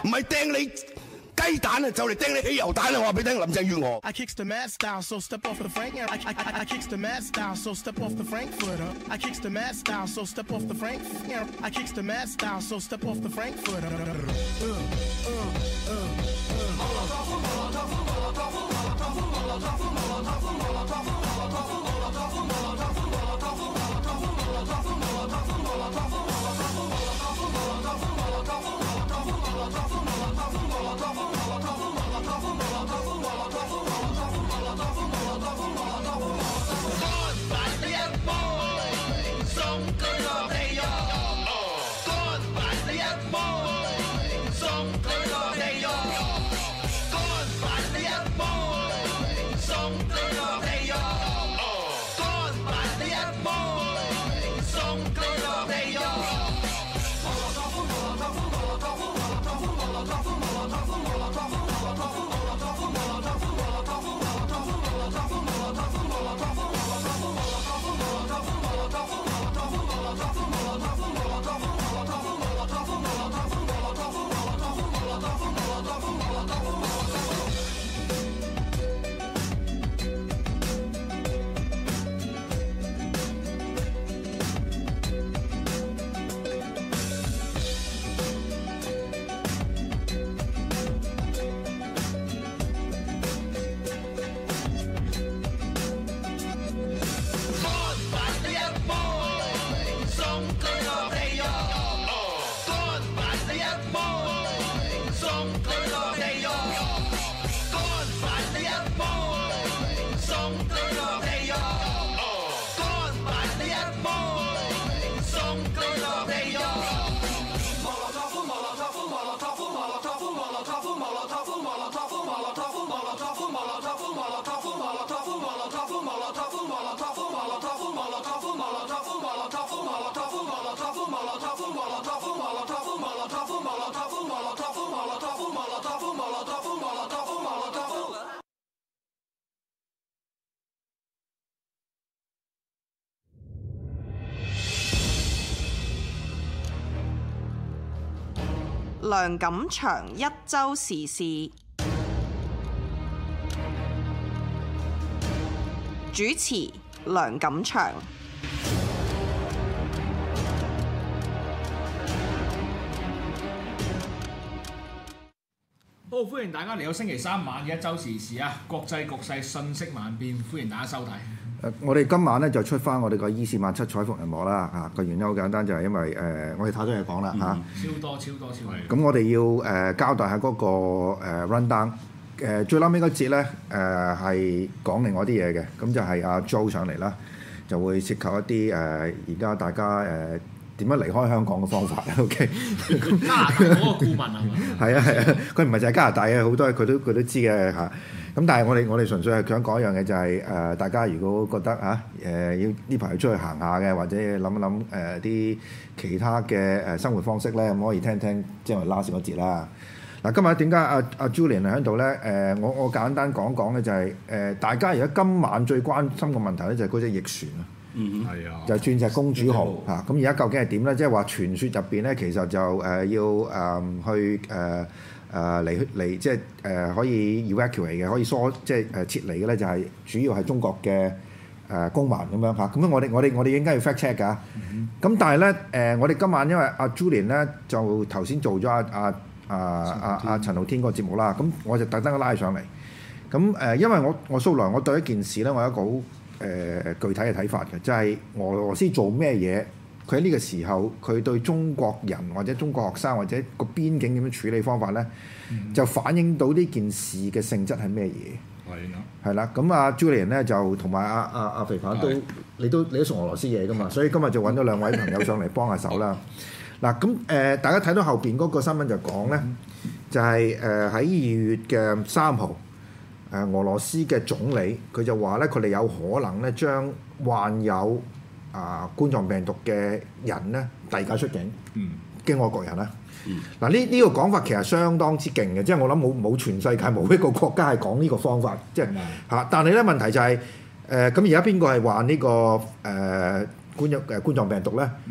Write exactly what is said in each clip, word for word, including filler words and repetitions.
唔係掟你雞蛋啊，就嚟掟你汽油彈啊！我話俾你聽，林鄭月娥。 I kicks the mad style, so step off the Frank. I, I, I, I kicks the mad style, so step off the Frankfurter. I kicks the mad style, so step off the Frank. I kicks the mad style, so step off the Frankfurter. Uh, uh, uh, 梁錦祥一週時事主持，梁錦祥。 好，歡迎大家嚟到星期三晚嘅一週時事啊！國際局勢瞬息萬變，歡迎大家收睇。 誒，我哋今晚咧就出翻我哋個伊士曼七彩福人幕啦嚇，個原因好簡單，就係因為誒、呃、我哋太多嘢講啦嚇， 超多超多超多。 咁我哋要誒、呃、交代下嗰、那個誒、呃、run down，誒、呃、最撚尾嗰節咧誒係講另外啲嘢嘅，咁就係阿 Joe 上嚟啦，就會涉及一啲誒而家大家誒點、呃、樣離開香港嘅方法 ，OK？ 加拿大嗰個顧問係嘛？ 係啊係啊，佢唔係就係加拿大嘅，好多佢都佢都知嘅嚇。咁但係我哋我哋純粹係想講一樣嘢，就係、是、誒、呃、大家如果覺得嚇誒要呢排出去行下嘅，或者諗一諗誒啲其他嘅誒生活方式咧，咁可以聽聽即係 last 嗰節啦。嗱，今日點解阿阿 Julian 喺度咧？誒、呃，我我簡單講講咧，就係、是、誒、呃、大家而家今晚最關心嘅問題咧，就係嗰隻逆船啊。嗯，係啊，就係鑽石公主號嚇。咁而家究竟係點咧？即係話傳説入邊咧，其實就誒、呃、要誒、呃、去誒。呃誒嚟嚟即係誒、呃、可以 evacuate 嘅，可以疏即係誒撤離嘅咧，就係主要係中國嘅誒、呃、公民咁樣嚇。咁我哋我哋我哋應該要 fact check 㗎。咁、嗯、但係咧誒，我哋今晚因為阿 Julian 咧就頭先做咗阿阿阿阿阿陳浩天嗰個節目啦，咁我就特登拉上嚟。咁誒、呃，因為我我素來我對一件事咧，我有一個好誒、呃、具體嘅睇法嘅，就係、是、俄羅斯做咩嘢。佢喺呢個時候，佢對中國人或者中國學生或者個邊境點樣處理方法咧，嗯、就反映到呢件事嘅性質係咩嘢？係啦，係啦。咁阿 Julian 咧就同埋阿阿阿肥鵬都，你都你都熟俄羅斯嘢噶嘛，所以今日就揾咗兩位朋友上嚟幫下手啦。嗱，咁誒，大家睇到後邊嗰個新聞就講咧，就係誒喺二月嘅三號，誒俄羅斯嘅總理佢就話咧，佢哋有可能咧將患有啊冠狀病毒嘅人咧遞解出境嘅外國人啦。嗱，呢呢個講法其實相當之勁嘅，即係我諗冇冇全世界冇一個國家係講呢個方法，即係嚇。但係咧問題就係誒咁而家邊個係患呢個誒冠狀誒冠狀病毒咧？咁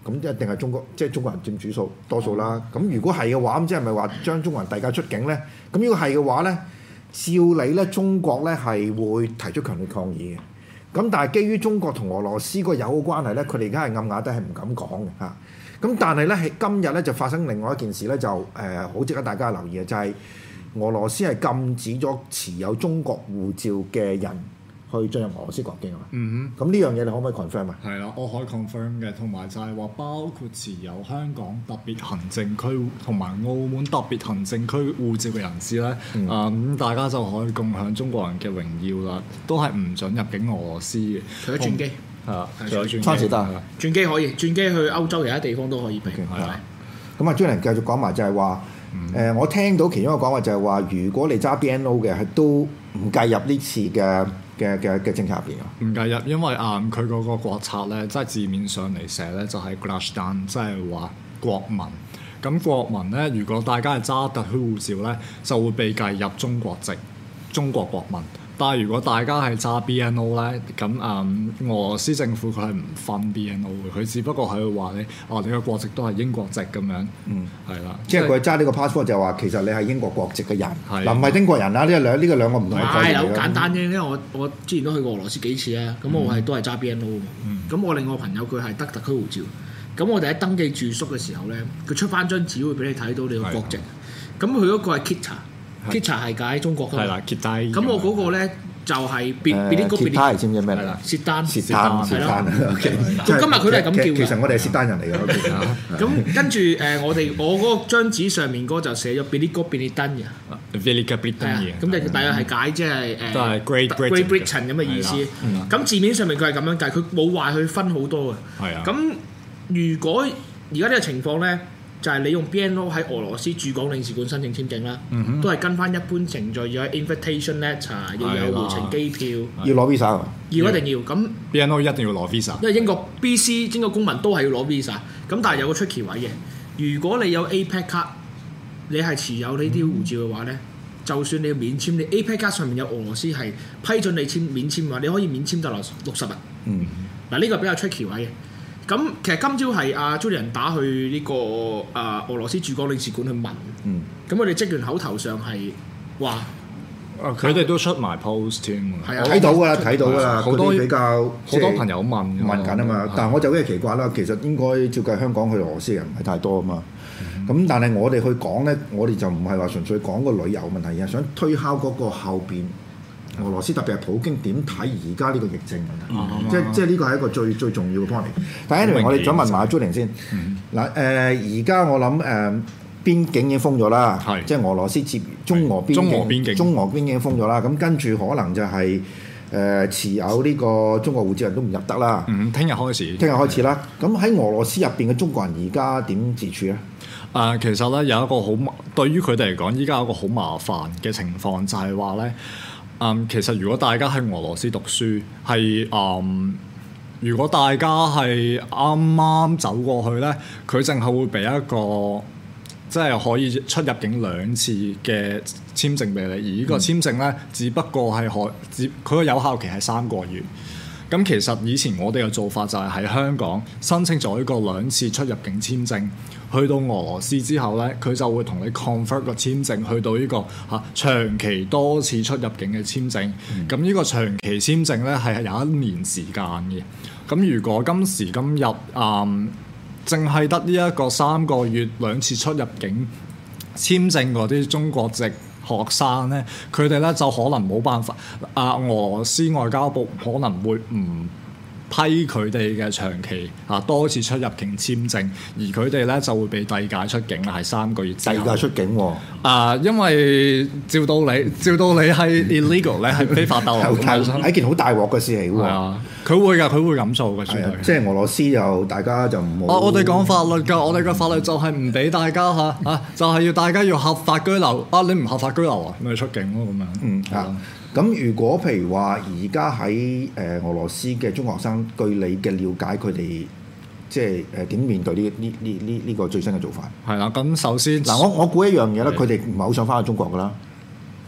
咁一定係中國，即係中國人佔主數多數啦。咁如果係嘅話，咁即係咪話將中國人遞解出境咧？咁如果係嘅話咧，照理咧中國咧係會提出強烈抗議嘅。咁但係基於中國同俄羅斯個友好關係咧，佢哋而家係暗啞底係唔敢講嘅嚇。咁但係咧係今日咧就發生另外一件事咧，就誒好、呃、值得大家留意嘅，就係、是、俄羅斯係禁止咗持有中國護照嘅人去進入俄羅斯國境啊嘛。嗯哼。咁呢樣嘢你可唔可以 confirm 啊？係啦，我可以 confirm 嘅，同埋就係話包括持有香港特別行政區同埋澳門特別行政區護照嘅人士咧，嗯，咁、嗯、大家就可以共享中國人嘅榮耀啦，都係唔準入境俄羅斯嘅， 除咗轉機。 係啊，仲有轉機， 得轉機可以，轉機去歐洲其他地方都可以俾。係啊， 咁啊，張玲繼續講埋就係話，誒、嗯呃，我聽到其中一個講話就係話，如果你揸 B N O 嘅，係都唔計入呢次嘅嘅嘅嘅政策入邊啊。 唔計入，因為啊，佢、嗯、嗰個國策咧，即係字面上嚟寫咧，就係 Gражdan，即係話國民。咁國民咧，如果大家係揸特區護照咧，就會被計入中國籍、中國國民。但係如果大家係揸 B N O 咧，咁誒、嗯、俄羅斯政府佢係唔分 B N O 嘅，佢只不過係話你哦，你嘅國籍都係英國籍咁樣，嗯，係啦， 即係佢揸呢個 passport 就話其實你係英國國籍嘅人，嗱唔係英國人啦，呢兩呢個兩個唔同嘅概念。 係好簡單啫，因為我我之前都去過俄羅斯幾次啊，咁我係都係揸 B N O 嘅，咁、嗯、我另外個朋友佢係得特區護照，咁我哋喺登記住宿嘅時候咧，佢出翻張紙會俾你睇到你個國籍，咁佢嗰個係 Kita，Kita 係解中國㗎嘛，係啦 Kita， 咁我嗰個咧。就係別別啲嗰邊， 係知唔知咩嚟？ 薛丹， 薛丹，薛丹。 今日佢都係咁叫嘅。 其實我哋係薛丹人嚟嘅。 咁跟住誒，我哋我嗰張紙上面嗰就寫咗 Velika Britania。 Velika Britania。 咁就大約係解即係誒。 都係 Great Great Britain 咁嘅意思。咁字面上面佢係咁樣計，佢冇話佢分好多嘅。係啊。咁如果而家呢個情況咧？就係你用 B N O 喺俄羅斯駐港領事館申請簽證啦，嗯、都係跟翻一般程序，要有 invitation letter，要有回程機票， 要攞 visa， 要一定要咁。 B N O 一定要攞 visa， 因為英國 B C 英國公民都係要攞 visa，咁但係有個 tricky 位嘅，如果你有 A P E C 卡，你係持有呢啲護照嘅話咧，嗯、就算你要免簽，你 A P E C 卡上面有俄羅斯係批准你簽免簽嘅話，你可以免簽得落六十日。嗯，嗱呢個比較 tricky 位嘅。咁其實今朝係阿 Julian 打去呢、這個誒、呃、俄羅斯駐港領事館去問，咁我哋職員口頭上係話， 佢哋都出埋 post 添， 睇到㗎啦，睇到㗎啦，好多比較好多朋友問問緊啊嘛，嗯、但係我就有啲奇怪啦，其實應該照計香港去俄羅斯人唔係太多啊嘛，咁、嗯、但係我哋去講咧，我哋就唔係話純粹講個旅遊問題，而係想推敲嗰個後邊。俄羅斯特別係普京點睇而家呢個疫症問題，嗯、即係即係呢個係一個最最重要嘅 point。但係 anyway，我哋想問埋阿 Julian 先。嗱誒、嗯，而家、呃、我諗誒、呃、邊境已經封咗啦，是即係俄羅斯接中俄邊境，中俄邊境，中俄邊境已經封咗啦。咁跟住可能就係、是、誒、呃、持有呢個中國護照人都唔入得啦。 嗯，聽日開始， 聽日開始啦。咁喺俄羅斯入邊嘅中國人而家點自處咧？ 啊、呃，其實咧有一個好對於佢哋嚟講，依家有一個好麻煩嘅情況，就係話咧。嗯，其實如果大家喺俄羅斯讀書，係嗯，如果大家係啱啱走過去咧，佢淨係會俾一個即係可以出入境兩次嘅簽證俾你，而呢個簽證咧，嗯、只不過係可只佢個有效期係三個月。咁其實以前我哋嘅做法就係喺香港申請咗一個兩次出入境簽證，去到俄羅斯之後咧，佢就會同你 convert 個簽證去到呢、這個嚇、啊、長期多次出入境嘅簽證。咁呢、嗯、個長期簽證咧係有一年時間嘅。咁如果今時今日啊，淨係得呢一個三個月兩次出入境簽證嗰啲中國籍學生咧，佢哋咧就可能冇辦法，啊俄羅斯外交部可能會唔批佢哋嘅長期啊多次出入境簽證，而佢哋咧就會被遞解出境啦，係三個月之後。遞解出境喎、哦？啊，因為照道理，照道理係 illegal 咧，係非法逗留， 係一件好大鑊嘅事嚟喎。 啊，佢會㗎，佢會咁做嘅。係啊， 即係俄羅斯又大家就唔好。 啊，我哋講法律㗎，我哋嘅法律就係唔俾大家嚇啊，就係、是、要大家要合法居留。啊，你唔合法居留啊，咪出境咯咁樣。嗯啊。 咁如果譬如話而家喺誒俄羅斯嘅中學生，據你嘅了解，佢哋即係誒點面對呢呢呢呢呢個最新嘅做法？ 係啦，咁首先嗱，我我估一樣嘢咧，佢哋唔係好想翻去中國噶啦。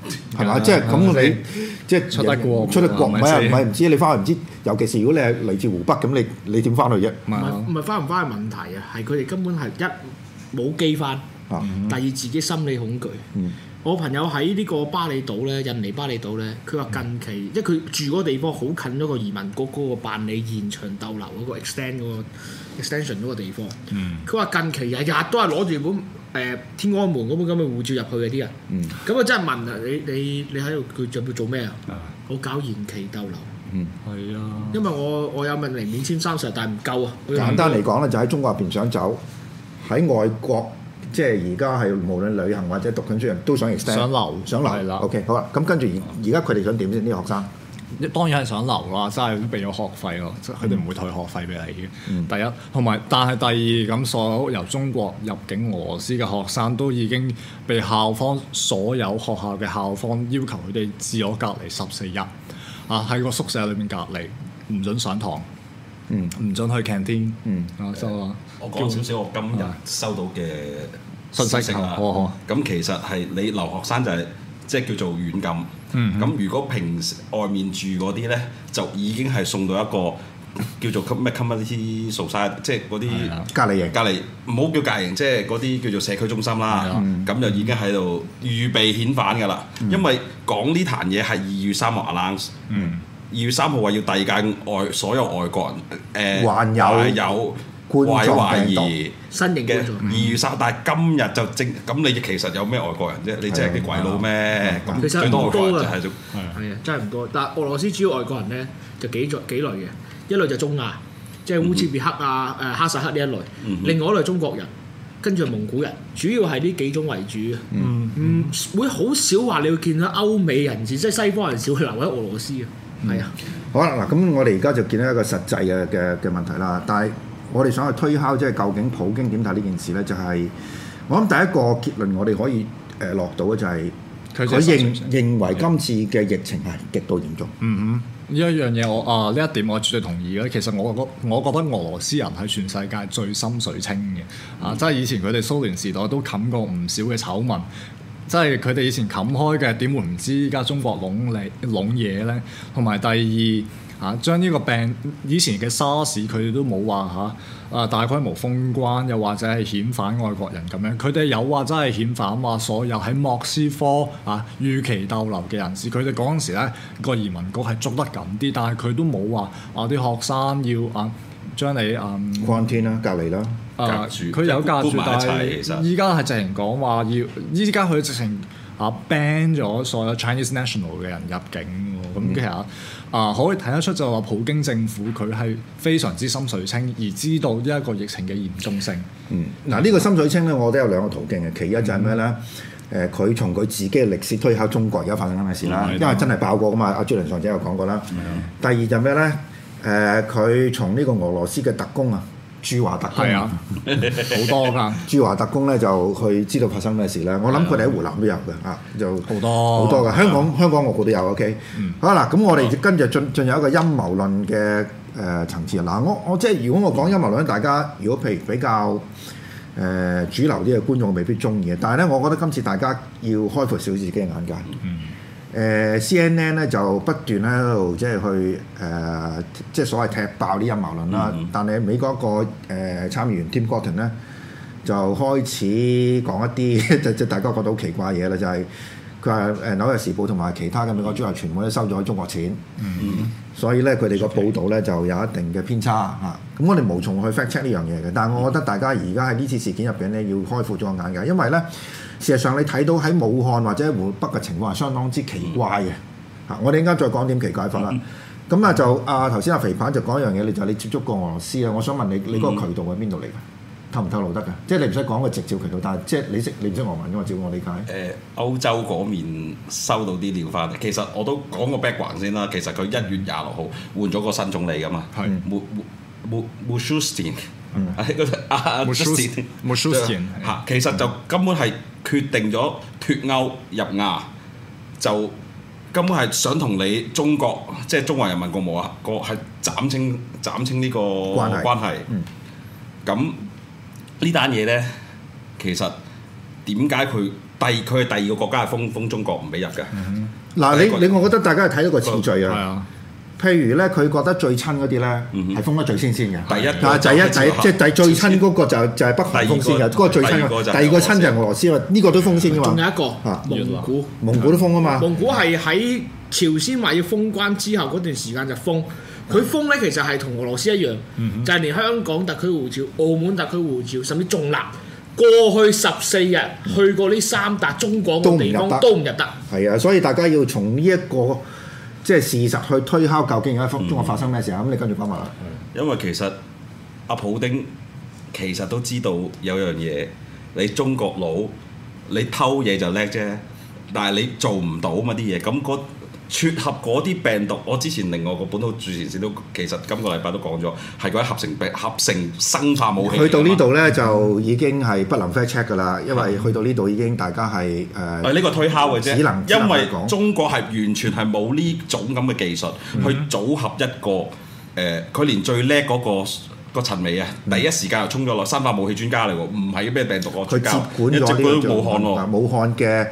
係嘛？即係咁你即係出得國出得國唔係啊？ 係咪先唔係唔知你翻去唔知，尤其是如果你係嚟自湖北咁，你你點翻去啫？ 唔係唔係翻唔翻係問題啊，係佢哋根本係一冇機翻， 啊第二自己心理恐懼。 嗯我朋友喺呢個巴厘島咧，印尼巴厘島咧，佢話近期，因為佢住嗰個地方好近嗰個移民局嗰個辦理現場逗留嗰個 extend 嗰個 extension 嗰個地方。佢話、嗯、近期日日都係攞住本誒、呃、天安門嗰本咁嘅護照入去嘅啲人。咁我、嗯、真係問啊，你你你喺度佢仲要做咩啊？我搞延期逗留。 嗯， 係啊， 因為我我有問嚟免簽三十日，但係唔夠啊。 簡單嚟講咧，就喺中國入邊想走，喺外國。即係而家係無論旅行或者讀緊書人都想 extend， 想留想留係啦。 OK，好啦，咁跟住而而家佢哋想點先？呢個學生當然係想留啦，真係俾咗學費咯，即係佢哋唔會退學費俾你嘅。 嗯、 第一，同埋但係第二咁，所有由中國入境俄羅斯嘅學生都已經被校方所有學校嘅校方要求佢哋自我隔離十四日，啊喺個宿舍裏面隔離，唔準上堂，嗯，唔準去 canteen，嗯，啊收啊。 我講少少，我今日收到嘅信息啦。咁其實係你留學生就係即係叫做軟禁。咁、嗯、如果平時外面住嗰啲咧，就已經係送到一個叫做咩 community society，即係嗰啲隔離營。 隔離唔好叫隔離營，即係嗰啲叫做社區中心啦。咁、嗯、就已經喺度預備遣返㗎啦。嗯、因為講呢壇嘢係二月三號 announce。嗯。二月三號話要遞解外所有外國人誒， 還有還有。懷懷疑新型嘅二月三，但係今日就正咁，你其實有咩外國人啫？你淨係啲鬼佬咩？ 其實最多唔多㗎， 係係啊，真係唔多。但係俄羅斯主要外國人咧就幾種幾類嘅，一類就中亞，即係烏茲別克啊、誒哈薩克呢一類；另外一類中國人，跟住蒙古人，主要係呢幾種為主嘅。嗯嗯，會好少話你會見到歐美人士，即係西方人士會留喺俄羅斯嘅。係啊。 好啦，嗱咁我哋而家就見到一個實際嘅嘅嘅問題啦，但係。我哋想去推敲，即係究竟普京點睇呢件事咧？就係、是、我諗第一個結論，我哋可以誒、呃、落到嘅就係佢認認為今次嘅疫情係極度嚴重。 嗯哼，呢一樣嘢我啊呢一點我絕對同意嘅。其實我覺我覺得俄羅斯人係全世界最心水清嘅。嗯、啊，即係以前佢哋蘇聯時代都冚過唔少嘅醜聞，即係佢哋以前冚開嘅，點會唔知依家中國籠嚟籠嘢咧？同埋第二。啊！將呢個病以前嘅沙士，佢哋都冇話嚇啊大規模封關，又或者係遣返外國人咁樣。佢哋有話真係遣返話所有喺莫斯科啊預期逗留嘅人士。佢哋嗰陣時咧個移民局係捉得緊啲，但係佢都冇話啊啲學生要啊將你啊 quarantine 啦，隔離啦， 啊佢有隔住，但係依家係直情講話要依家佢直情啊 ban 咗所有 Chinese national 嘅人入境喎。咁、嗯、其實。啊，可以睇得出就話普京政府佢係非常之心水清，而知道呢一個疫情嘅嚴重性。 嗯，嗱、這、呢個心水清咧，我覺得有兩個途徑嘅。其一就係咩咧？誒、嗯，佢、呃、從佢自己嘅歷史推敲中國而家發生緊嘅事啦，嗯、因為真係爆過噶嘛。阿朱麟上姐有講過啦。嗯、第二就係咩咧？誒、呃，佢從呢個俄羅斯嘅特工啊。駐華特工係啊，好多㗎。 駐華特工咧就去知道發生咩事啦。我諗佢哋喺湖南都有嘅啊，就好多好多㗎。香港香港我估都有。OK，嗯、好啦，咁我哋跟住進進入一個陰謀論嘅誒層次啊。嗱，我我即係如果我講陰謀論，大家如果譬如比較誒、呃、主流啲嘅觀眾未必中意嘅，但係咧，我覺得今次大家要開闊少少自己嘅眼界。嗯誒、呃、C N N 咧就不斷喺度即係去誒、呃、即係所謂踢爆啲陰謀論啦，嗯、但係美國一個誒、呃、參議員 Tim Cotton 咧就開始講一啲即即大家覺得好奇怪嘢啦，就係佢話誒紐約時報同埋其他嘅美國主流傳媒都收咗中國錢，嗯、所以咧佢哋個報導咧就有一定嘅偏差嚇。咁、啊、我哋無從去 fact check 呢樣嘢嘅，但係我覺得大家而家喺呢次事件入邊咧要開闊咗個眼界，因為咧。事實上，你睇到喺武漢或者湖北嘅情況係相當之奇怪嘅嚇。嗯、我哋陣間再講點奇怪法啦。咁、嗯、啊就啊頭先阿肥鵬就講一樣嘢，你就係你接觸過俄羅斯啊。我想問你，你嗰個渠道喺邊度嚟㗎？透唔透露得㗎？即係你唔使講個直接渠道，但係即係你識你唔識俄文㗎嘛？照我理解。誒、 呃，歐洲嗰面收到啲料翻嚟，其實我都講個 background 先啦。其實佢一月廿六號換咗個新總理㗎嘛。係。穆穆穆舒斯汀。嗯。啊，穆舒斯汀。穆舒斯汀。嚇，其實就根本係。決定咗脫歐入亞，就根本係想同你中國即係中華人民共和啊個係斬清斬清呢個關係。咁呢單嘢咧，其實點解佢第佢係第二個國家係封封中國唔俾入嘅。 嗱，你你我覺得大家係睇到個次序啊。 啊。 譬如咧，佢覺得最親嗰啲咧係封得最先先嘅。 第一， 啊，第一第即係第最親嗰個就就係北韓封先嘅，嗰個最親嘅。第二個親就係俄羅斯啦，呢個都封先嘅嘛。 仲有一個蒙古， 蒙古都封啊嘛。 蒙古係喺朝鮮話要封關之後嗰段時間就封。佢封咧其實係同俄羅斯一樣，就係連香港特區護照、澳門特區護照，甚至仲立過去十四日去過呢三笪中國嘅地方都唔入得。 係啊，所以大家要從呢一個即係事實去推敲究竟而家中國發生咩事啊？咁、嗯、你跟住講埋啦。 因為其實阿普丁其實都知道有樣嘢，你中國佬你偷嘢就叻啫，但係你做唔到嘛啲嘢。咁嗰撮合嗰啲病毒，我之前另外個本土主持人都其實今個禮拜都講咗，係嗰啲合成病、合成生化武器。去到呢度咧就已經係不能 fact check 㗎啦，因為去到呢度已經大家係誒。係呢個推敲嘅啫，只能因為中國係完全係冇呢種咁嘅技術、嗯、去組合一個誒，佢、呃、連最叻嗰、嗰個。個陳尾啊！第一時間又衝咗落生化武器專家嚟喎，唔係咩病毒個專家，佢接管咗呢個武漢喎。武漢嘅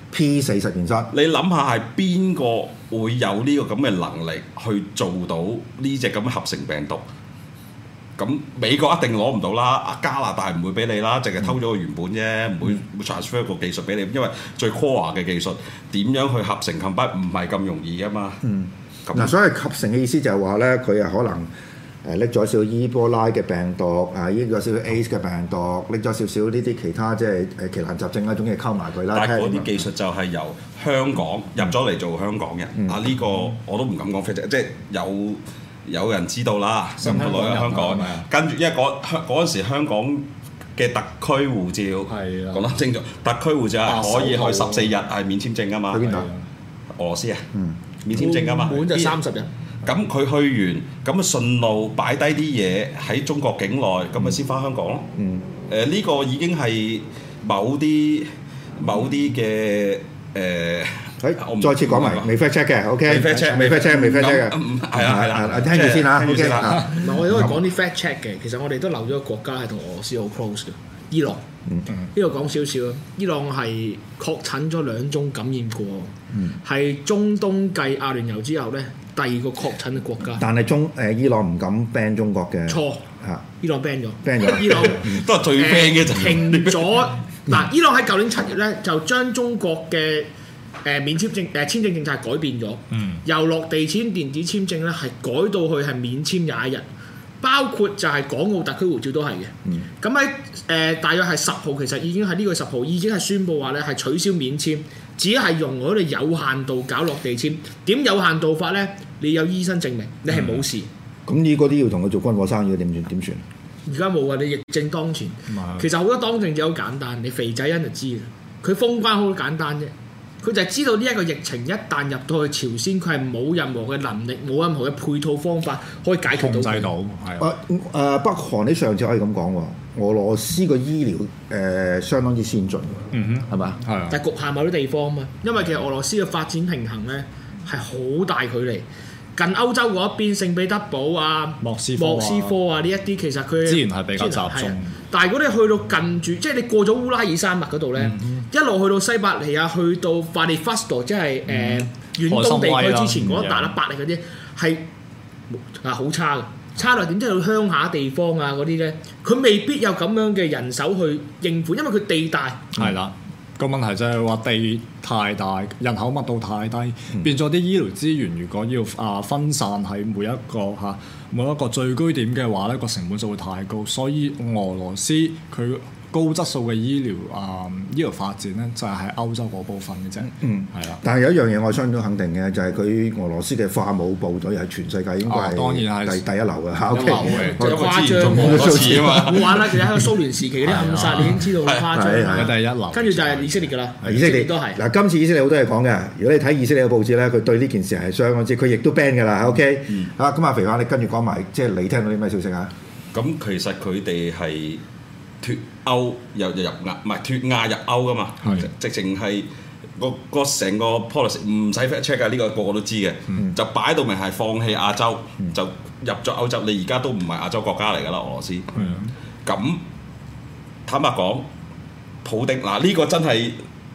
P 四實驗室，你諗下係邊個會有呢個咁嘅能力去做到呢隻咁嘅合成病毒？咁美國一定攞唔到啦，加拿大唔會俾你啦，淨係偷咗個原本啫，唔會 transfer 個技術俾你，因為最 core 嘅技術點樣去合成 combine 唔係咁容易噶嘛。嗯，嗱那，所謂合成嘅意思就係話咧，佢係可能。誒拎咗少少伊波拉嘅病毒，啊拎咗少少 A 嘅病毒，拎咗少少呢啲其他即係誒奇難雜症一種嘢溝埋佢啦。但係嗰啲技術就係由香港入咗嚟做香港人。嗯、啊呢、呢個我都唔敢講 fact，即係有有人知道啦。新來喺香港，跟住因為嗰香嗰陣時香港嘅特區護照講得清楚，特區護照係可以去十四日係免簽證啊嘛。去邊度？俄羅斯啊，嗯、免簽證啊嘛。滿就三十日。咁佢去完，咁啊順路擺低啲嘢喺中國境內，咁咪先翻香港咯。嗯。誒呢、呃呢個已經係某啲某啲嘅誒。誒，再次講埋，未 fact check 嘅 ，OK。未 fact check，未 fact check，未 fact check 嘅。係啊係啦，聽住先嚇 ，OK 啦。唔係，我哋都係講啲 fact check 嘅。其實我哋都留咗個國家係同俄羅斯好 close 嘅，伊朗。嗯。呢度講少少啊，伊朗係確診咗兩宗感染過，係、嗯、中東繼阿聯酋之後咧。第二個確診嘅國家，但係中誒、呃、伊朗唔敢 ban 中國嘅，錯嚇，啊、伊朗 ban 咗，ban 咗，伊朗都係最 ban 嘅就停咗。嗱，伊朗喺舊年七月咧就將中國嘅誒、呃、免簽證誒、呃、簽證政策改變咗，嗯、由落地簽電子簽證咧係改到去係免簽廿一日，包括就係港澳特區護照都係嘅。咁喺誒大約係十號，其實已經係呢個十號已經係宣布話咧係取消免簽。只係容許你有限度搞落地簽，點有限度法咧？你有醫生證明，你係冇事。咁呢個都要同佢做軍火生意，點算？點算？而家冇啊！你疫症當前，其實好多當政者好簡單，你肥仔欣就知啦。佢封關好簡單啫，佢就係知道呢一個疫情一旦入到去朝鮮，佢係冇任何嘅能力，冇任何嘅配套方法可以解決到。控制到係。誒誒、呃，北韓你上次可以咁講喎。俄羅斯個醫療誒、呃、相當之先進，嗯哼，係嘛？係啊。但係局限某啲地方啊嘛，因為其實俄羅斯嘅發展平衡咧係好大距離。近歐洲嗰一邊，聖彼得堡啊、莫斯科啊、莫斯科啊呢一啲，其實佢資源係比較集中。但係如果你去到近住，即係你過咗烏拉爾山脈嗰度咧，嗯、哼一路去到西伯利亞，去到法列夫斯托，即係誒、呃嗯、遠東地區之前嗰一笪啦，伯力嗰啲係啊好差嘅。差落點即係去鄉下地方啊嗰啲咧，佢未必有咁樣嘅人手去應付，因為佢地大。係啦、嗯，個問題就係話地太大，人口密度太低，嗯、變咗啲醫療資源如果要啊分散喺每一個嚇、啊、每一個聚居點嘅話咧，個成本就會太高，所以俄羅斯佢高質素嘅醫療啊、呃、醫療發展咧，就係喺歐洲嗰部分嘅啫。嗯，係啦。但係有一樣嘢我相當肯定嘅，就係、是、佢俄羅斯嘅化武部隊係全世界應該係、哦、當然係第第一流嘅。一流嘅，就誇張好多次啊嘛。冇玩啦，其實喺個蘇聯時期嗰啲暗殺，你已經知道好誇張。係係第一流。跟住就係以色列㗎啦。以色列都係。嗱，今次以色列好多嘢講嘅。如果你睇以色列嘅報紙咧，佢對呢件事係相當之，佢亦都 ban 㗎啦。OK。嗯。啊，咁阿肥話你跟住講埋，即係你聽到啲咩消息啊？咁其實佢哋係。脱歐又又入亞，唔係脱亞入歐噶嘛？係直情係個個成個 policy 唔使 fact check 㗎，呢個個個都知嘅。嗯、就擺到明係放棄亞洲，嗯、就入咗歐洲。你而家都唔係亞洲國家嚟㗎啦，俄羅斯。咁、嗯、坦白講，普丁嗱呢、呢個真係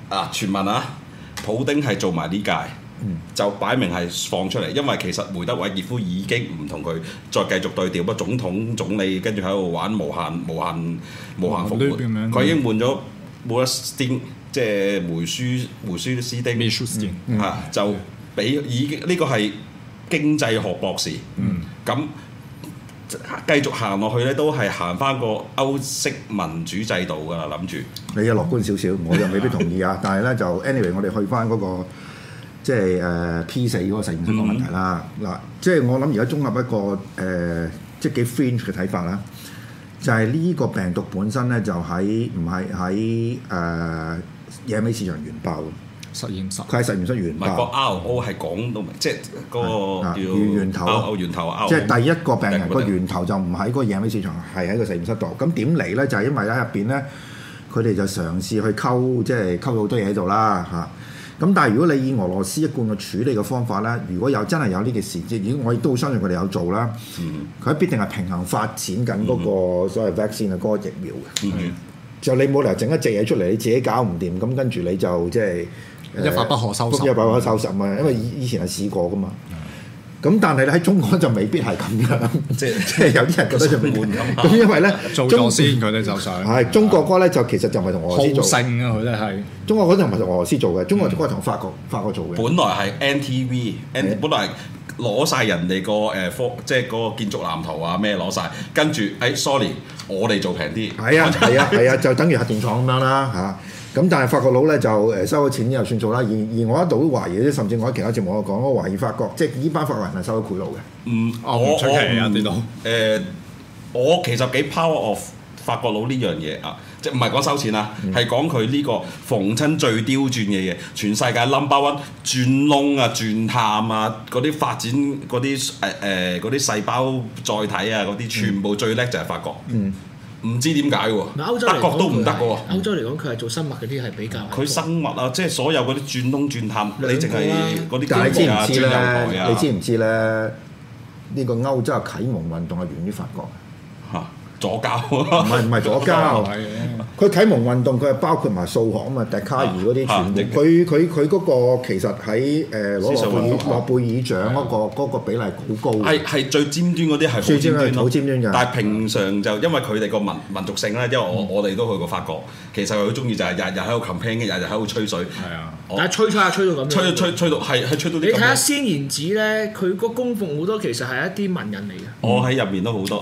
啊傳聞啊，普丁係做埋呢屆。嗯、就擺明係放出嚟，因為其實梅德韋傑夫已經唔同佢再繼續對調，不總統總理跟住喺度玩無限無限無限復活，佢已經換咗梅德斯丁，即係梅舒梅舒斯丁，梅舒斯丁嚇就俾已經呢個係經濟學博士，咁、嗯、繼續行落去咧都係行翻個歐式民主制度㗎啦，諗住。 你又樂觀少少，我就未必同意啊，但係咧就 anyway， 我哋去翻嗰、那個。即係誒、呃、P 四嗰個實驗室個問題啦，嗱、嗯，即係我諗而家綜合一個誒、呃，即係幾 fringe 嘅睇法啦，就係、是、呢個病毒本身咧就喺唔係喺誒野味市場原爆實驗室， 佢喺實驗室原爆。 唔係個 R O 係講到明，即係嗰個源源頭 R O 源頭 R O， 即係第一個病人個源頭就唔喺嗰個野味市場，係喺個實驗室度。咁點嚟咧？就係、是、因為喺入邊咧，佢哋就嘗試去溝，即係溝到好多嘢喺度啦嚇。咁但係如果你以俄羅斯一貫嘅處理嘅方法咧，如果有真係有呢件事，即係我亦都好相信佢哋有做啦。佢、嗯、必定係平衡發展緊嗰個所謂 vaccine 嘅嗰個疫苗嘅。嗯、就你冇理由整一隻嘢出嚟，你自己搞唔掂，咁跟住你就即係一發不可收拾。 一發不可收拾啊！因為以以前係試過噶嘛。咁但係咧喺中國就未必係咁樣，即係即係有啲人覺得就悶咁。咁因為咧做咗先，佢哋就想係中國嗰咧就其實就唔係同俄羅斯做。 好勝啊！佢哋係中國嗰就唔係同俄羅斯做嘅，中國嗰係同法國法國做嘅。 本來係 N T V，N 本來攞晒人哋個誒科，即係嗰個建築藍圖啊咩攞晒，跟住誒 sorry，我哋做平啲。係啊係啊係啊，就等於核電廠咁樣啦嚇。咁但係法國佬咧就誒收咗錢之後算數啦，而而我一度都懷疑，甚至我喺其他節目我講，我懷疑法國即係呢班法國人係收咗賄賂嘅。嗯，我我誒、呃，我其實幾 power of 法國佬呢樣嘢啊，即係唔係講收錢啊，係講佢呢個逢親最刁鑽嘅嘢，全世界 number one 轉窿啊、轉探啊，嗰啲發展嗰啲誒誒嗰啲細胞載體啊，嗰啲全部最叻就係法國。嗯。唔知點解喎？德國都唔得嘅喎。 歐洲嚟講，佢係做生物嗰啲係比較。 佢生物啊，即係所有嗰啲轉窿轉探，你淨係嗰啲但係你知唔知咧？ 啊、 你知唔知咧？呢、呢個歐洲嘅啟蒙運動係源於法國。 嚇！左膠唔係唔係左膠，佢啟蒙運動佢係包括埋數學啊嘛，笛卡爾嗰啲全部，佢佢佢嗰個其實喺誒攞諾貝爾諾貝爾獎嗰個嗰個比例好高。係係最尖端嗰啲係最尖端好尖端㗎。 但係平常就因為佢哋個民民族性咧，因為我我哋都去過法國，其實佢好中意就係日日喺度 campaign 嘅，日日喺度吹水。係啊， 但係吹吹下吹到咁樣。 吹吹吹到係係吹到啲。你睇下先賢子咧，佢個供奉好多其實係一啲文人嚟嘅。 我喺入面都好多。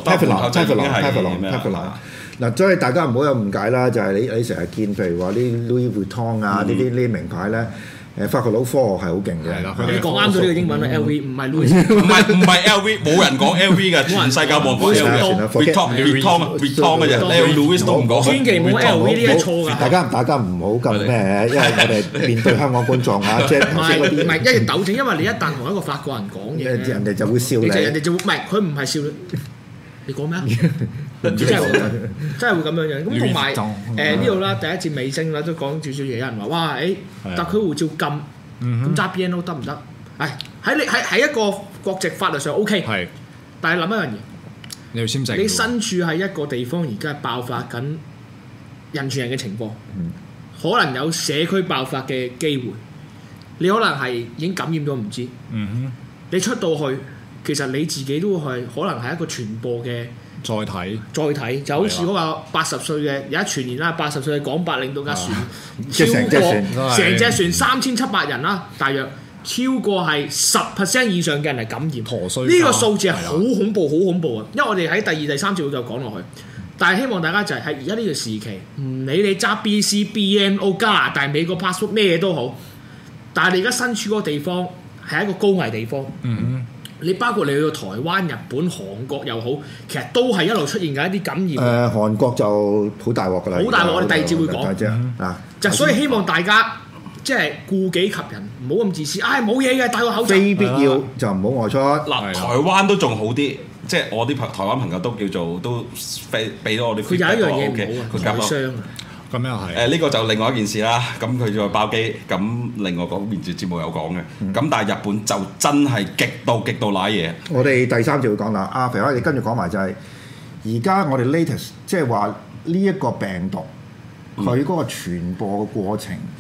嗱，所以大家唔好有誤解啦，就係、是、你你成日見譬如話啲 Louis Vuitton 啊，呢啲呢啲名牌咧，誒法國佬科學係好勁嘅。 你講啱咗呢個英文啦 ，L V 唔係 Louis， 唔係唔係 L V， 冇人講 L V 嘅，全世界冇講 L V。Vuitton Vuitton Vuitton 嘅人 ，Louis 都唔講。 千祈冇 L V 呢啲錯㗎。 大家大家唔好咁咩，因為我哋面對香港觀眾啊，即係唔係唔係一定糾正，因為你一旦同一個法國人講嘢， 人哋就會笑你。 人哋就會唔係佢唔係笑你。你講咩啊？真係會真係會咁樣樣。咁同埋誒呢度啦，第一節尾聲啦，都講少少嘢。有人話：哇，誒特區護照禁，咁揸 B N O 得唔得？誒喺你喺喺一個國籍法律上 O K，但係諗一樣嘢， 你要簽證。 你身處喺一個地方，而家係爆發緊人傳人嘅情況，可能有社區爆發嘅機會。你可能係已經感染咗唔知。你出到去。其實你自己都係可能係一個傳播嘅載體， 載體就好似嗰個八十歲嘅有一傳言啦，八十歲嘅港白令到架船超過成隻船三千七百人啦，大約超過係十 percent 以上嘅人係感染。呢個數字係好恐怖，好恐怖啊！因為我哋喺第二、第三節會再講落去，但係希望大家就係喺而家呢個時期，唔理你揸 B C、B N O、加拿大、美國 passport 咩都好，但係你而家身處嗰個地方係一個高危地方。嗯你包括你去到台灣、日本、韓國又好，其實都係一路出現緊一啲感染。誒、 呃，韓國就好大鑊㗎啦。 好大鑊，我哋第二節會講。 大隻啊！ 就所以希望大家即係顧己及人，唔好咁自私。唉、哎，冇嘢嘅，戴個口罩。 非必要就唔好外出。 嗱，台灣都仲好啲，即係我啲台台灣朋友都叫做都俾俾咗我啲。 佢有一樣嘢唔好啊，外傷啊。 咁又係誒呢個就另外一件事啦，咁佢再爆機，咁另外嗰邊節節目有講嘅，咁、嗯、但係日本就真係極度極度賴嘢。 我哋第三節會講啦，阿肥哥你跟住講埋就係、是，而家我哋 latest 即係話呢一個病毒，佢嗰、嗯、個傳播嘅過程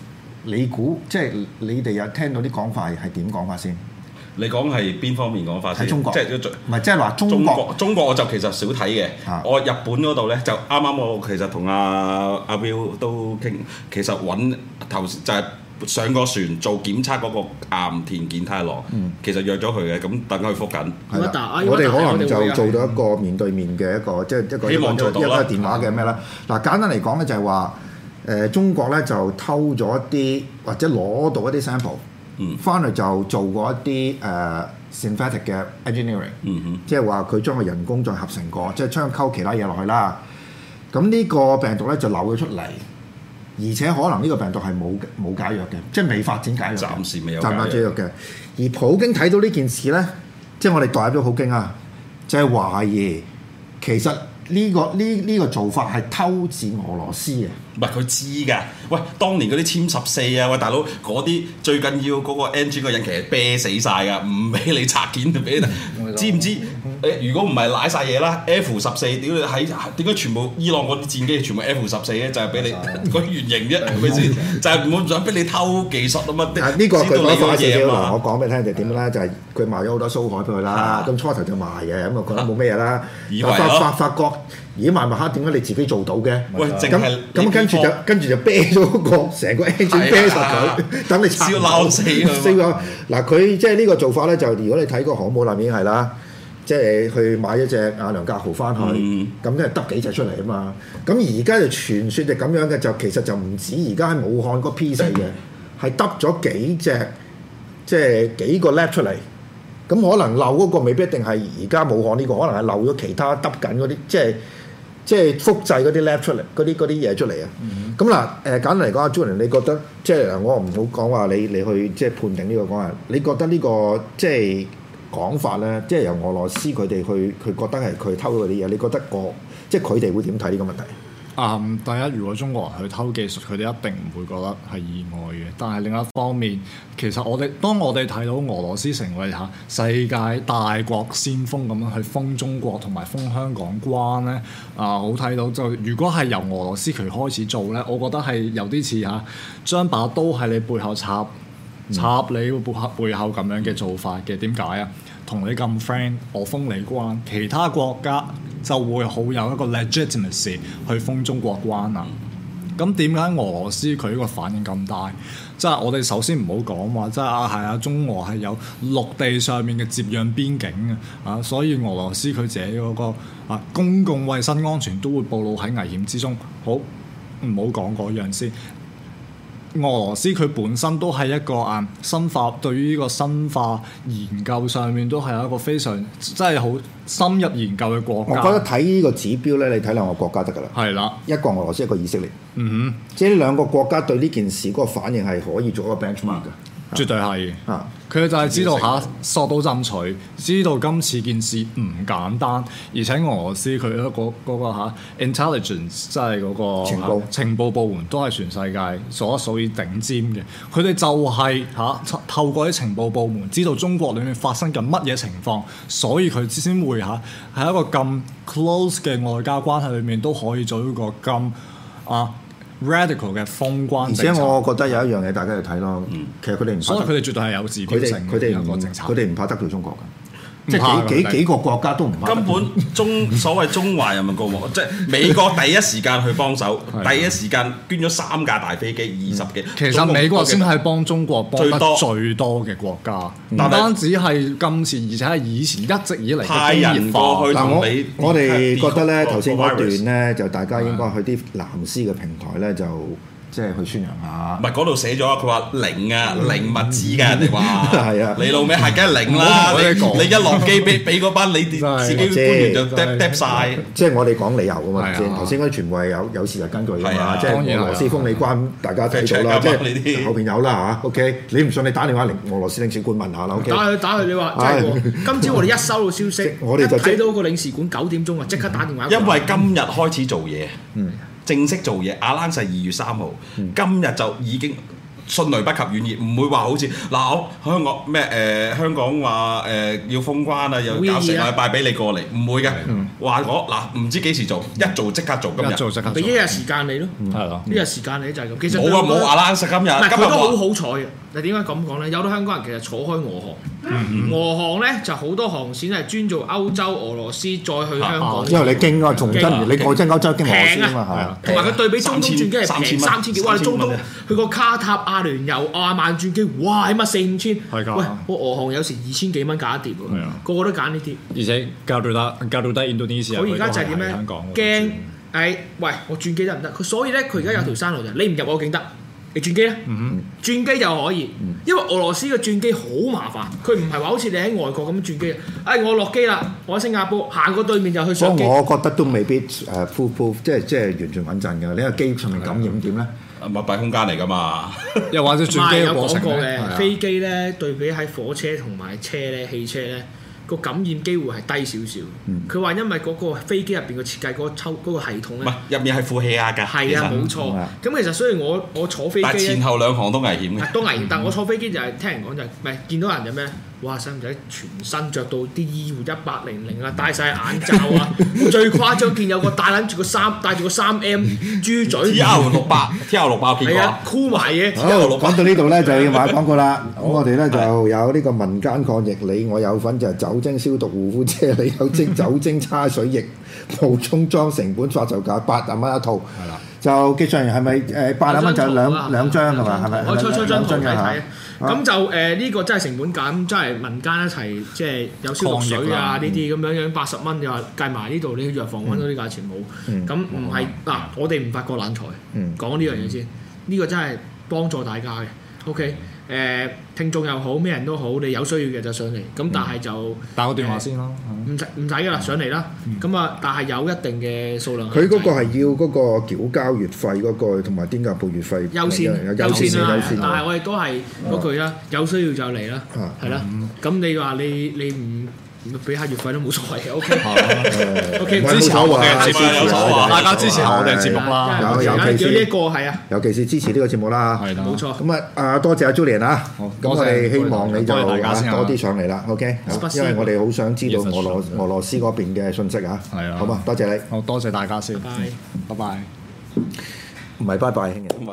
你估即係你哋有聽到啲講法係點講法先？ 你講係邊方面講法先？ 喺中國， 即係唔係即係話中國。 中國中國我就其實少睇嘅。 啊、 我日本嗰度咧就啱啱我其實同阿阿 Will 都傾，其實揾頭就係上個船做檢測嗰個岩田健太郎，嗯、其實約咗佢嘅，咁等佢覆緊。 係啦，我哋可能就做到一個面對面嘅一個即係一個希望做到一個電話嘅咩啦。嗱、嗯、簡單嚟講咧就係話誒中國咧就偷咗一啲或者攞到一啲 sample。翻嚟、嗯、就做過一啲誒、uh, synthetic 嘅 engineering，、嗯、哼即係話佢將個人工再合成過，即係將溝其他嘢落去啦。咁呢個病毒咧就漏咗出嚟，而且可能呢個病毒係冇冇解藥嘅，即係未發展解藥， 暫時未有解藥嘅。而普京睇到呢件事咧，即係我哋代入咗普京啊，就係、是、懷疑其實呢、這個呢呢、這個做法係偷自俄羅斯嘅。 唔係佢知㗎，喂，當年嗰啲殲十四啊，喂大佬嗰啲最緊要嗰個 N G 個引擎係啤死晒㗎，唔俾你拆件就俾你，知唔知？誒，如果唔係賴晒嘢啦 ，F 十四屌你喺點解全部伊朗嗰啲戰機全部 F 十四咧？就係俾你個原型啫，係咪先？就係唔想俾你偷技術啊嘛。 呢個佢講翻少少嗱，我講俾你聽就點咧？就係佢賣咗好多蘇海俾佢啦，咁初頭就賣嘅，咁啊覺得冇咩嘢啦。發發發覺咦賣賣下點解你自己做到嘅？ 喂，淨係咁跟住就跟住就啤咗個成個 engine 啤實佢，等你燒鬧死佢。 燒咗嗱，佢即係呢個做法咧，就如果你睇個航母艦已經係啦，即係去買一隻阿梁格豪翻去，咁即係得幾隻出嚟啊嘛。咁而家就傳説就咁樣嘅，就其實就唔止而家喺武漢嗰 P 四嘅，係得咗幾隻，即係幾個 lab 出嚟。咁可能漏嗰個未必一定係而家武漢呢個，可能係漏咗其他得緊嗰啲，即係。即係複製嗰啲 lab 出嚟，嗰啲嗰啲嘢出嚟啊！咁嗱、嗯，誒、呃、簡單嚟講，阿 Julian，你覺得即係我唔好講話你你去即係判定呢個講法，你覺得呢、呢個即係講法咧，即係由俄羅斯佢哋去佢覺得係佢偷嗰啲嘢，你覺得個即係佢哋會點睇呢個問題？ 啊、嗯，第一，如果中國人去偷技術，佢哋一定唔會覺得係意外嘅。但係另一方面，其實我哋當我哋睇到俄羅斯成為嚇世界大國先鋒咁樣去封中國同埋封香港關咧，啊，好睇到就如果係由俄羅斯佢開始做咧，我覺得係有啲似嚇將把刀喺你背後插插你背後背後咁樣嘅做法嘅。點解啊？同你咁 friend，我封你關，其他國家就會好有一個 legitimacy 去封中國關啊！咁點解俄羅斯佢呢個反應咁大？即係我哋首先唔好講話，即係啊係啊，中俄係有陸地上面嘅接壤邊境嘅啊，所以俄羅斯佢自己嗰個啊公共衛生安全都會暴露喺危險之中。好，唔好講嗰樣先。俄羅斯佢本身都係一個啊生化，對於呢個生化研究上面都係一個非常真係好深入研究嘅國家。 我覺得睇呢個指標咧，你睇兩個國家得㗎啦。 係啦， 一個俄羅斯，一個以色列。 嗯哼， 即係呢兩個國家對呢件事嗰個反應係可以做一個 benchmark 嘅。 絕對係啊！ 佢哋就係知道嚇索到浸取，知道今次件事唔簡單，而且俄羅斯佢一個嗰個嚇 intelligence 即係嗰個情報情報部門都係全世界數一數二頂尖嘅。佢哋就係嚇透過啲情報部門知道中國裡面發生緊乜嘢情況，所以佢先會嚇喺一個咁 close 嘅外交關係裡面都可以做一個咁啊radical 嘅封關， 而且我覺得有一樣嘢大家要睇咯。嗯、其實佢哋唔， 所以佢哋絕對係有指標性嘅一個政策。 佢哋唔怕得罪中國㗎。即係幾幾幾個國家都唔怕。 根本中所謂中華人民共和國，即係美國第一時間去幫手，第一時間捐咗三架大飛機，二十幾。 其實美國先係幫中國幫得最多嘅國家，唔單止係今次，而且係以前一直以嚟派人過去同你。 我哋覺得咧，頭先嗰段咧，就大家應該去啲藍絲嘅平台咧，就。即係去宣揚下， 唔係嗰度寫咗，佢話零啊，零物資㗎，人哋話係啊， 你老味係梗係零啦，你你一落機俾俾嗰班你自己官員就嗒嗒曬。 即係我哋講理由㗎嘛，先頭先嗰啲全部係有有事實根據㗎嘛，即係俄羅斯封你關，大家睇到啦，即係後邊有啦嚇。OK，你唔信你打電話嚟俄羅斯領事館問下啦。OK， 打去打去，你話即係今朝我哋一收到消息， 我哋就睇到個領事館九點鐘啊，即刻打電話。 因為今日開始做嘢。嗯。正式做嘢，阿蘭係二月三號，嗯、今日就已經迅雷不及掩耳，唔會話好似嗱我香港咩誒、呃、香港話誒、呃、要封關啊，又搞成個禮拜俾你過嚟，唔會嘅。話我嗱唔知幾時做，一做即刻做，今日做即刻做， 俾一日時間你咯， 係咯， 一日時間你就係咁。其實冇啊冇阿蘭食今日， 唔係今日佢都好好彩嘅。嗱點解咁講咧？有好多香港人其實坐開俄航，俄航咧就好多航線係專做歐洲、俄羅斯再去香港。 因為你經啊，從真你過真歐洲經俄羅斯啊嘛，係啊。 同埋佢對比中東轉機係平三千幾，哇！你中東去個卡塔、阿聯酋、阿曼轉機，哇！起碼四五千。 係㗎。 喂，我俄航有時二千幾蚊搞一碟喎，個個都揀呢啲。 而且加到得加到得 Indonesia。 佢而家就係點咧？驚誒，喂！我轉機得唔得？佢所以咧，佢而家有條山路就你唔入我境得。你轉機咧，嗯、轉機就可以，嗯、因為俄羅斯嘅轉機好麻煩，佢唔係話好似你喺外國咁轉機。哎，我落機啦，我喺新加坡行過對面就去上機。 所以我覺得都未必誒 full full，即係即係完全穩陣㗎。你個機上面感染點咧？ 密閉空間嚟㗎嘛， 又或者轉機嘅過程有講過嘅飛機咧，對比喺火車同埋車咧，汽車咧。個感染機會係低少少，佢話、嗯、因為嗰個飛機入邊個設計嗰個抽嗰個系統咧，唔係入面係負氣壓㗎， 係啊冇錯。咁其實所以我我坐飛機但前後兩行都危險嘅， 都危險。但我坐飛機就係、是、聽人講就係、是，唔係見到人就咩？哇！使唔使全身着到啲醫護一八零零啊，戴晒眼罩啊？最誇張見有個戴撚住個三戴住個三 M 豬嘴 T R 六百 T R 六百見過啊，箍埋嘅。 好，講到呢度咧就要買廣告啦。咁我哋咧就有呢個民間抗疫，你我有份就係酒精消毒護膚車，你有精酒精叉水液補充裝，成本發售價八十蚊一套。係啦，就機上係咪誒八十蚊就兩兩張係嘛？係咪？ 我出出張圖睇睇。咁啊、 就誒呢、呃這個真係成本價，咁真係民間一齊即係有消毒水啊呢啲咁樣樣八十蚊，又話計埋呢度你去藥房揾到啲價錢冇，咁唔係嗱我哋唔發過冷財，嗯、講呢樣嘢先，呢、這個真係幫助大家嘅 ，OK。誒、呃、聽眾又好，咩人都好，你有需要嘅就上嚟。咁但係就、嗯、 打個電話先咯， 唔使唔使噶啦，上嚟啦。咁啊、嗯，但係有一定嘅數量。 佢嗰個係要嗰個繳交月費嗰、那個，同埋點解報月費優先優先啦。但係我哋都係嗰句啦，嗯、有需要就嚟啦，係啦。咁你話你你唔？俾下月費都冇所謂嘅 ，OK，OK， 支持我哋嘅節目，大家支持下我哋嘅節目啦。 有尤其是呢一個係啊， 尤其是支持呢個節目啦。 係啦，冇錯。 咁啊，啊多謝阿 Julian 啊，咁我哋希望你就多啲上嚟啦 ，OK，因為我哋好想知道俄羅俄羅斯嗰邊嘅信息啊。係啊，好嘛，多謝你。 好多謝大家先，拜拜，拜拜。 唔係拜拜，兄弟。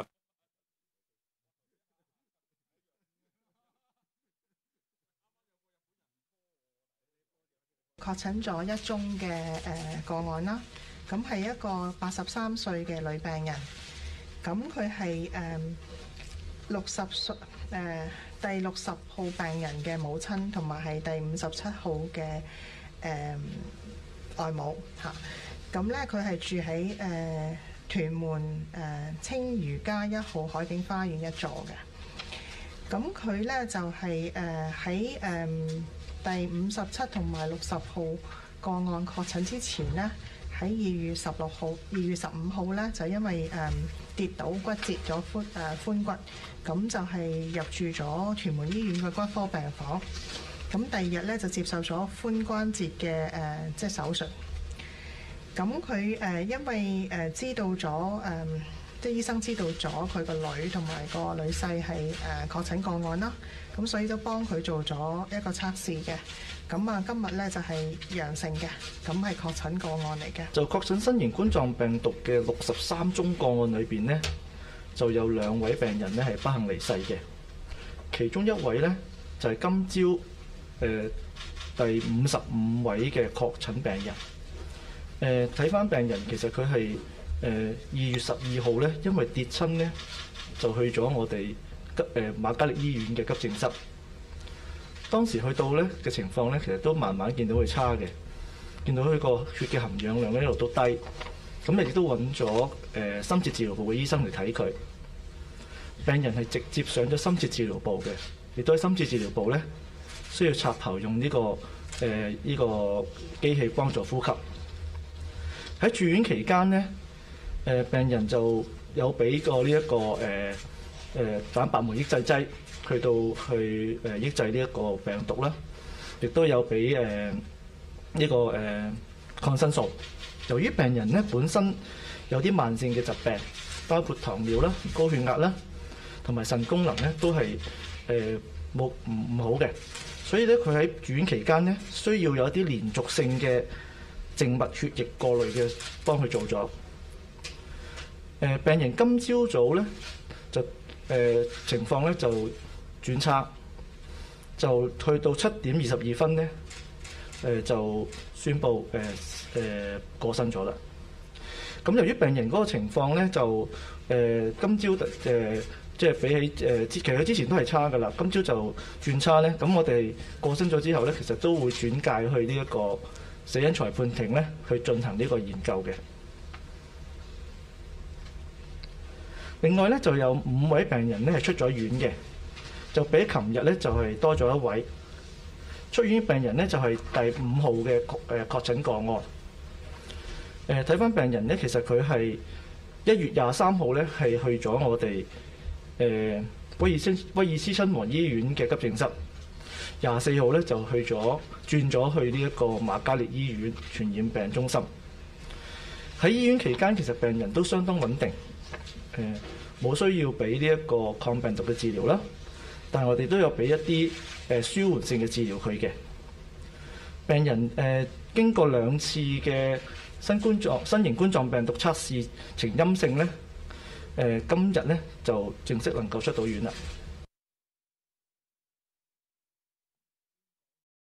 確診咗一宗嘅誒、呃、個案啦，咁係一個八十三歲嘅女病人，咁佢係誒六十歲誒第六十號病人嘅母親，同埋係第五十七號嘅誒、呃、外母嚇，咁咧佢係住喺誒、呃、屯門誒、呃、青嶼街一號海景花園一座嘅，咁佢咧就係誒喺誒。呃第五十七同埋六十號個案確診之前呢，喺二月十六號、二月十五號呢，就因為誒、嗯、跌倒骨折咗髖誒髖骨，咁就係入住咗屯門醫院嘅骨科病房。咁第二日呢，就接受咗髖關節嘅誒、呃、即係手術。咁佢誒因為誒、呃、知道咗誒、呃，即係醫生知道咗佢個女同埋個女婿係誒確診個案啦。咁所以都幫佢做咗一個測試嘅，咁啊今日咧就係陽性嘅，咁係確診個案嚟嘅。 就確診新型冠狀病毒嘅六十三宗個案裏邊呢，就有兩位病人咧係不幸離世嘅，其中一位呢，就係、是、今朝誒、呃、第五十五位嘅確診病人。誒睇翻病人，其實佢係誒二月十二號咧，因為跌親呢，就去咗我哋急誒瑪嘉烈醫院嘅急症室，當時去到咧嘅情況咧，其實都慢慢見到佢差嘅，見到佢個血嘅含氧量咧一路都低，咁亦都揾咗誒深切治療部嘅醫生嚟睇佢。病人係直接上咗深切治療部嘅，亦都喺深切治療部咧需要插頭用呢、這個誒呢、呃這個機器幫助呼吸。喺住院期間咧，誒、呃、病人就有俾過呢一個誒。呃誒、呃、蛋白酶抑制劑去到去誒、呃、抑制呢一個病毒啦，亦都有俾誒呢個誒、呃、抗生素。由於病人咧本身有啲慢性嘅疾病，包括糖尿啦、高血壓啦， 同埋腎功能咧都係誒冇唔唔好嘅，所以咧佢喺住院期間咧需要有一啲連續性嘅靜脈血液過濾嘅幫佢做咗。誒、呃、病人今朝早咧就誒、呃、情況咧就轉差，就去到七點二十二分咧誒、呃、就宣布誒誒、呃呃、過身咗啦。咁由於病人嗰個情況咧就誒、呃、今朝誒、呃、即係比起誒、呃、其實佢之前都係差㗎啦，今朝就轉差咧。咁我哋過身咗之後咧，其實都會轉介去呢一個死因裁判庭咧去進行呢個研究嘅。另外咧就有五位病人咧係出咗院嘅，就比琴日咧就係、是、多咗一位出院病人咧就係、是、第五號嘅誒確診個案。誒睇翻病人咧，其實佢係一月廿三號咧係去咗我哋誒、呃、威爾斯威爾斯親王醫院嘅急症室，廿四號咧就去咗轉咗去呢一個瑪嘉烈醫院傳染病中心。喺醫院期間，其實病人都相當穩定，誒、呃、冇需要俾呢一個抗病毒嘅治療啦。但係我哋都有俾一啲誒、呃、舒緩性嘅治療佢嘅病人。誒、呃、經過兩次嘅新冠狀新型冠狀病毒測試呈陰性咧，誒、呃、今日咧就正式能夠出到院啦。